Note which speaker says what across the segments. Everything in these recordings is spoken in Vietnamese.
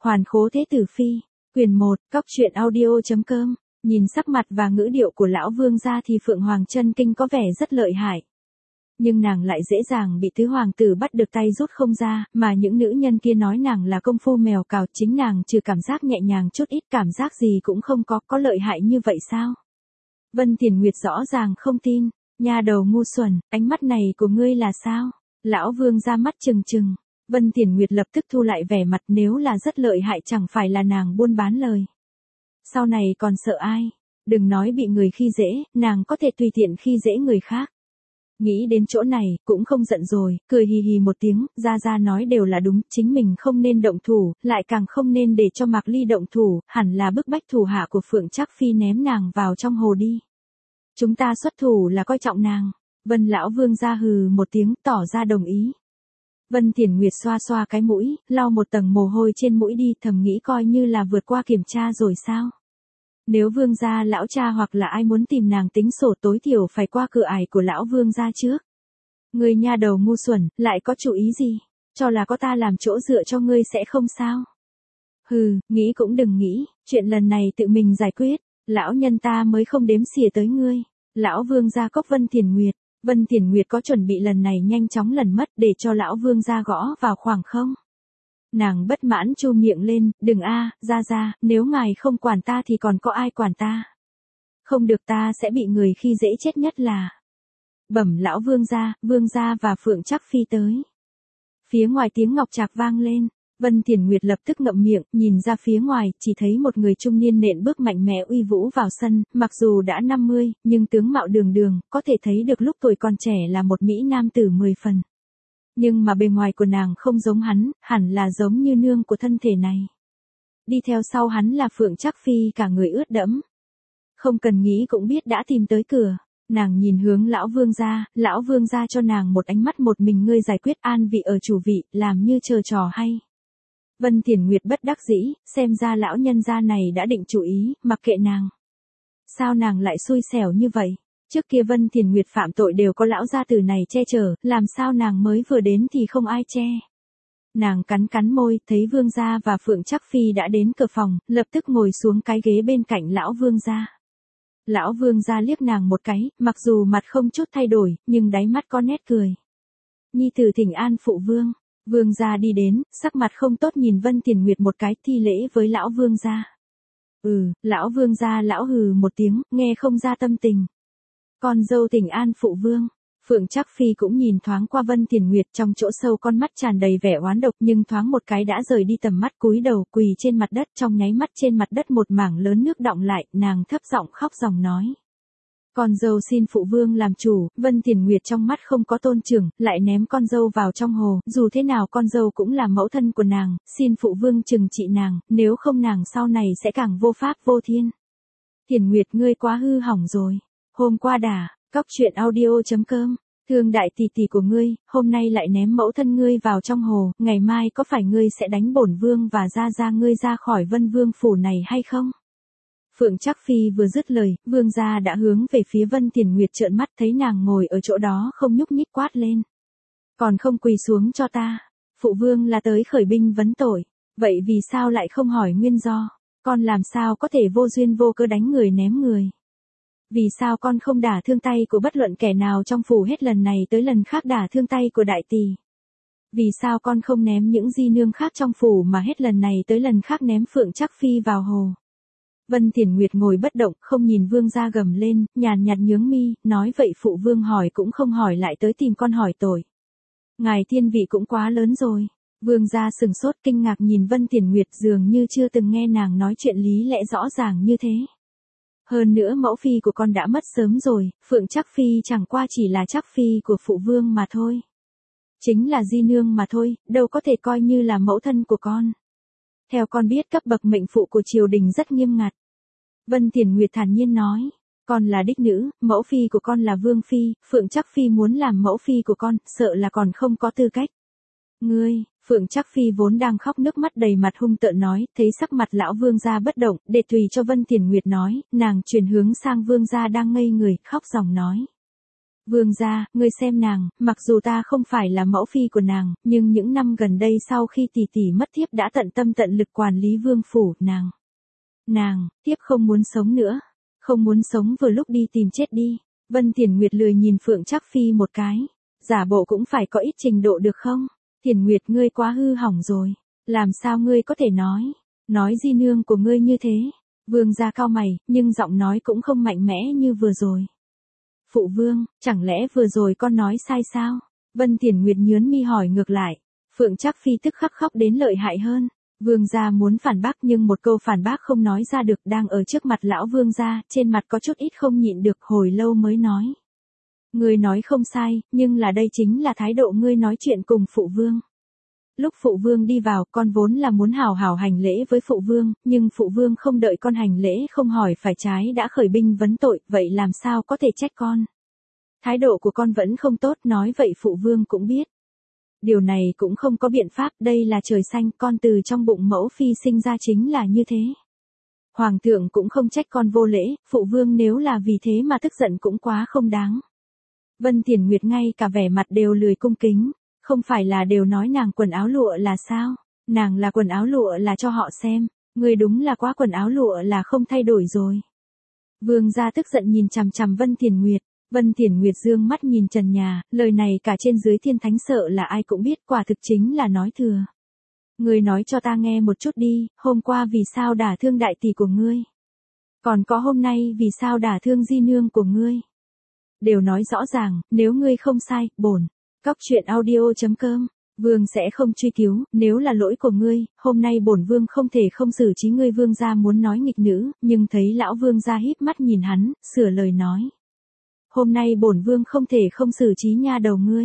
Speaker 1: Hoàn khố thế tử phi, quyền 1, cóc truyện audio.com. Nhìn sắc mặt và ngữ điệu của lão vương gia thì Phượng Hoàng chân kinh có vẻ rất lợi hại. Nhưng nàng lại dễ dàng bị tứ hoàng tử bắt được tay rút không ra, mà những nữ nhân kia nói nàng là công phu mèo cào, chính nàng trừ cảm giác nhẹ nhàng chút ít cảm giác gì cũng không có lợi hại như vậy sao? Vân Tiền Nguyệt rõ ràng không tin, nha đầu ngu xuẩn, ánh mắt này của ngươi là sao? Lão vương ra mắt trừng trừng. Vân Tiền Nguyệt lập tức thu lại vẻ mặt, nếu là rất lợi hại chẳng phải là nàng buôn bán lời. Sau này còn sợ ai? Đừng nói bị người khi dễ, nàng có thể tùy tiện khi dễ người khác. Nghĩ đến chỗ này, cũng không giận rồi, cười hì hì một tiếng, ra nói đều là đúng, chính mình không nên động thủ, lại càng không nên để cho Mạc Ly động thủ, hẳn là bức bách thủ hạ của Phượng Trác Phi ném nàng vào trong hồ đi. Chúng ta xuất thủ là coi trọng nàng. Vân lão vương ra hừ một tiếng, tỏ ra đồng ý. Vân Tiền Nguyệt xoa xoa cái mũi, lau một tầng mồ hôi trên mũi đi, thầm nghĩ coi như là vượt qua kiểm tra rồi sao. Nếu vương gia lão cha hoặc là ai muốn tìm nàng tính sổ tối thiểu phải qua cửa ải của lão vương gia trước. Ngươi nha đầu ngu xuẩn, lại có chủ ý gì? Cho là có ta làm chỗ dựa cho ngươi sẽ không sao? Hừ, nghĩ cũng đừng nghĩ, chuyện lần này tự mình giải quyết, lão nhân ta mới không đếm xỉa tới ngươi. Lão vương gia cốc Vân Tiền Nguyệt. Vân Tiền Nguyệt có chuẩn bị lần này nhanh chóng lần mất để cho lão vương gia gõ vào khoảng không? Nàng bất mãn chu miệng lên, đừng ra, nếu ngài không quản ta thì còn có ai quản ta? Không được, ta sẽ bị người khi dễ chết nhất là. Bẩm lão vương gia và Phượng Trác Phi tới. Phía ngoài tiếng ngọc trạc vang lên, Vân Tiền Nguyệt lập tức ngậm miệng, nhìn ra phía ngoài, chỉ thấy một người trung niên nện bước mạnh mẽ uy vũ vào sân, mặc dù đã 50, nhưng tướng mạo đường, có thể thấy được lúc tuổi còn trẻ là một mỹ nam tử 10 phần. Nhưng mà bề ngoài của nàng không giống hắn, hẳn là giống như nương của thân thể này. Đi theo sau hắn là Phượng Trác Phi, cả người ướt đẫm. Không cần nghĩ cũng biết đã tìm tới cửa. Nàng nhìn hướng lão vương gia cho nàng một ánh mắt, một mình ngươi giải quyết an vị ở chủ vị, làm như chờ trò hay. Vân Tiền Nguyệt bất đắc dĩ, xem ra lão nhân gia này đã định chủ ý, mặc kệ nàng. Sao nàng lại xui xẻo như vậy? Trước kia Vân Tiền Nguyệt phạm tội đều có lão gia tử này che chở, làm sao nàng mới vừa đến thì không ai che. Nàng cắn môi, thấy vương gia và Phượng Trác Phi đã đến cửa phòng, lập tức ngồi xuống cái ghế bên cạnh lão vương gia. Lão vương gia liếc nàng một cái, mặc dù mặt không chút thay đổi, nhưng đáy mắt có nét cười. Nhi tử thỉnh an phụ vương. Vương gia đi đến, sắc mặt không tốt nhìn Vân Tiền Nguyệt một cái, thi lễ với lão vương gia. Lão vương gia lão hừ một tiếng, nghe không ra tâm tình. Con dâu thỉnh an phụ vương. Phượng Trác Phi cũng nhìn thoáng qua Vân Tiền Nguyệt, trong chỗ sâu con mắt tràn đầy vẻ oán độc, nhưng thoáng một cái đã rời đi tầm mắt, cúi đầu quỳ trên mặt đất, trong nháy mắt trên mặt đất một mảng lớn nước đọng lại, nàng thấp giọng khóc ròng nói. Con dâu xin phụ vương làm chủ. Vân Tiền Nguyệt trong mắt không có tôn trưởng, lại ném con dâu vào trong hồ, dù thế nào con dâu cũng là mẫu thân của nàng, xin phụ vương trừng trị nàng, nếu không nàng sau này sẽ càng vô pháp vô thiên. Tiền Nguyệt ngươi quá hư hỏng rồi. Hôm qua cóc truyện audio.com, thương đại tỷ tỷ của ngươi, hôm nay lại ném mẫu thân ngươi vào trong hồ, ngày mai có phải ngươi sẽ đánh bổn vương và ra ngươi ra khỏi Vân Vương phủ này hay không? Phượng Trác Phi vừa dứt lời, vương gia đã hướng về phía Vân Tiền Nguyệt trợn mắt, thấy nàng ngồi ở chỗ đó không nhúc nhích quát lên. Còn không quỳ xuống cho ta, phụ vương là tới khởi binh vấn tội, vậy vì sao lại không hỏi nguyên do, con làm sao có thể vô duyên vô cớ đánh người ném người? Vì sao con không đả thương tay của bất luận kẻ nào trong phủ hết lần này tới lần khác đả thương tay của đại tỷ? Vì sao con không ném những di nương khác trong phủ mà hết lần này tới lần khác ném Phượng Trác Phi vào hồ? Vân Tiền Nguyệt ngồi bất động, không nhìn vương gia gầm lên, nhàn nhạt nhướng mi, nói vậy phụ vương hỏi cũng không hỏi lại tới tìm con hỏi tội. Ngài thiên vị cũng quá lớn rồi. Vương gia sừng sốt kinh ngạc nhìn Vân Tiền Nguyệt, dường như chưa từng nghe nàng nói chuyện lý lẽ rõ ràng như thế. Hơn nữa mẫu phi của con đã mất sớm rồi, Phượng Trác Phi chẳng qua chỉ là Trác Phi của phụ vương mà thôi. Chính là di nương mà thôi, đâu có thể coi như là mẫu thân của con. Theo con biết cấp bậc mệnh phụ của triều đình rất nghiêm ngặt. Vân Tiền Nguyệt thản nhiên nói, con là đích nữ, mẫu phi của con là vương phi, Phượng Trác Phi muốn làm mẫu phi của con, sợ là còn không có tư cách. Ngươi, Phượng Trác Phi vốn đang khóc nước mắt đầy mặt hung tợn nói, thấy sắc mặt lão vương gia bất động, để tùy cho Vân Tiền Nguyệt nói, nàng chuyển hướng sang vương gia đang ngây người, khóc ròng nói. Vương gia, ngươi xem nàng, mặc dù ta không phải là mẫu phi của nàng, nhưng những năm gần đây sau khi tỷ tỷ mất thiếp đã tận tâm tận lực quản lý vương phủ, thiếp không muốn sống nữa, không muốn sống vừa lúc đi tìm chết đi. Vân Thiền Nguyệt lười nhìn Phượng Trác Phi một cái, giả bộ cũng phải có ít trình độ được không? Thiền Nguyệt ngươi quá hư hỏng rồi, làm sao ngươi có thể nói di nương của ngươi như thế? Vương gia cau mày, nhưng giọng nói cũng không mạnh mẽ như vừa rồi. Phụ vương, chẳng lẽ vừa rồi con nói sai sao? Vân Thiền Nguyệt nhướng mi hỏi ngược lại. Phượng Trác Phi tức khắc khóc đến lợi hại hơn. Vương gia muốn phản bác nhưng một câu phản bác không nói ra được, đang ở trước mặt lão vương gia, trên mặt có chút ít không nhịn được, hồi lâu mới nói. Ngươi nói không sai, nhưng là đây chính là thái độ ngươi nói chuyện cùng phụ vương. Lúc phụ vương đi vào, con vốn là muốn hào hào hành lễ với phụ vương, nhưng phụ vương không đợi con hành lễ không hỏi phải trái đã khởi binh vấn tội, vậy làm sao có thể trách con. Thái độ của con vẫn không tốt, nói vậy phụ vương cũng biết. Điều này cũng không có biện pháp, đây là trời xanh, con từ trong bụng mẫu phi sinh ra chính là như thế. Hoàng thượng cũng không trách con vô lễ, phụ vương nếu là vì thế mà tức giận cũng quá không đáng. Vân Thiền Nguyệt ngay cả vẻ mặt đều lười cung kính, không phải là đều nói nàng quần áo lụa là sao, nàng là quần áo lụa là cho họ xem, người đúng là quá quần áo lụa là không thay đổi rồi. Vương gia tức giận nhìn chằm chằm Vân Thiền Nguyệt. Vân Thiền Nguyệt dương mắt nhìn trần nhà, lời này cả trên dưới thiên thánh sợ là ai cũng biết, quả thực chính là nói thừa. Ngươi nói cho ta nghe một chút đi, hôm qua vì sao đả thương đại tỷ của ngươi? Còn có hôm nay vì sao đả thương di nương của ngươi? Đều nói rõ ràng, nếu ngươi không sai, bổn cóc truyện audio.com, vương sẽ không truy cứu, nếu là lỗi của ngươi, hôm nay bổn vương không thể không xử trí ngươi. Vương gia muốn nói nghịch nữ, nhưng thấy lão vương gia híp mắt nhìn hắn, sửa lời nói. Hôm nay bổn vương không thể không xử trí nha đầu ngươi.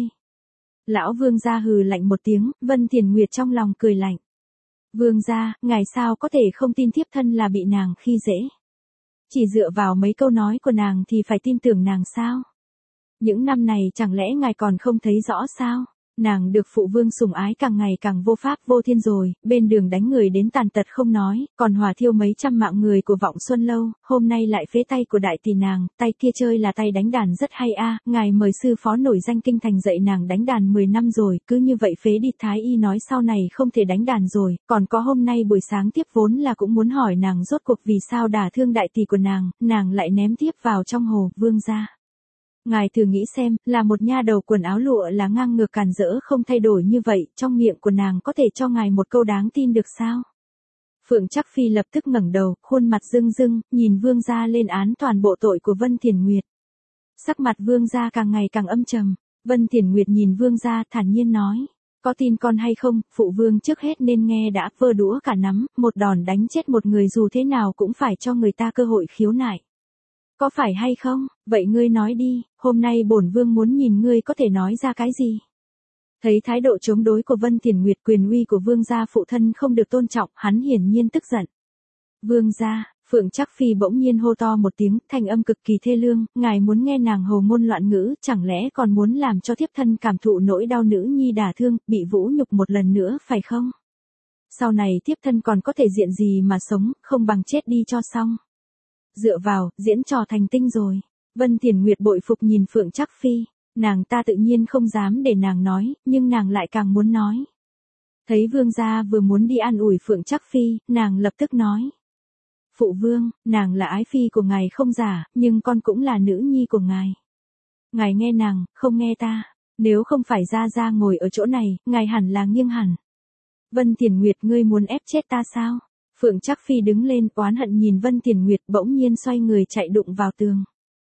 Speaker 1: Lão vương gia hừ lạnh một tiếng, Vân Thiền Nguyệt trong lòng cười lạnh. Vương gia, ngài sao có thể không tin thiếp thân là bị nàng khi dễ? Chỉ dựa vào mấy câu nói của nàng thì phải tin tưởng nàng sao? Những năm này chẳng lẽ ngài còn không thấy rõ sao? Nàng được phụ vương sủng ái càng ngày càng vô pháp vô thiên rồi, bên đường đánh người đến tàn tật không nói, còn hỏa thiêu mấy trăm mạng người của Vọng Xuân Lâu, hôm nay lại phế tay của đại tỷ nàng, tay kia chơi là tay đánh đàn rất hay a, ngài mời sư phó nổi danh kinh thành dạy nàng đánh đàn 10 năm rồi, cứ như vậy phế đi. Thái y nói sau này không thể đánh đàn rồi, còn có hôm nay buổi sáng tiếp vốn là cũng muốn hỏi nàng rốt cuộc vì sao đả thương đại tỷ của nàng lại ném tiếp vào trong hồ. Vương gia, ngài thử nghĩ xem, là một nha đầu quần áo lụa là ngang ngược càn rỡ không thay đổi như vậy, trong miệng của nàng có thể cho ngài một câu đáng tin được sao? Phượng Trác Phi lập tức ngẩng đầu, khuôn mặt rưng rưng, nhìn vương gia lên án toàn bộ tội của Vân Thiền Nguyệt. Sắc mặt vương gia càng ngày càng âm trầm, Vân Thiền Nguyệt nhìn vương gia thản nhiên nói. Có tin con hay không, phụ vương trước hết nên nghe đã, vơ đũa cả nắm, một đòn đánh chết một người dù thế nào cũng phải cho người ta cơ hội khiếu nại. Có phải hay không? Vậy ngươi nói đi, hôm nay bổn vương muốn nhìn ngươi có thể nói ra cái gì? Thấy thái độ chống đối của Vân Thiền Nguyệt, quyền uy của vương gia phụ thân không được tôn trọng, hắn hiển nhiên tức giận. Vương gia, Phượng Trác Phi bỗng nhiên hô to một tiếng, thanh âm cực kỳ thê lương, ngài muốn nghe nàng hồ ngôn loạn ngữ, chẳng lẽ còn muốn làm cho thiếp thân cảm thụ nỗi đau nữ nhi đả thương, bị vũ nhục một lần nữa phải không? Sau này thiếp thân còn có thể diện gì mà sống, không bằng chết đi cho xong. Dựa vào, diễn trò thành tinh rồi. Vân Thiền Nguyệt bội phục nhìn Phượng Trác Phi, nàng ta tự nhiên không dám để nàng nói, nhưng nàng lại càng muốn nói. Thấy vương gia vừa muốn đi an ủi Phượng Trác Phi, nàng lập tức nói. Phụ vương, nàng là ái phi của ngài không giả, nhưng con cũng là nữ nhi của ngài. Ngài nghe nàng, không nghe ta, nếu không phải gia ngồi ở chỗ này, ngài hẳn là nghiêng hẳn. Vân Thiền Nguyệt, ngươi muốn ép chết ta sao? Phượng Trác Phi đứng lên, oán hận nhìn Vân Thiền Nguyệt, bỗng nhiên xoay người chạy đụng vào tường.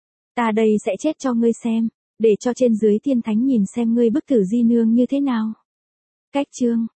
Speaker 1: Ta đây sẽ chết cho ngươi xem, để cho trên dưới thiên thánh nhìn xem ngươi bức tử di nương như thế nào. Cách chương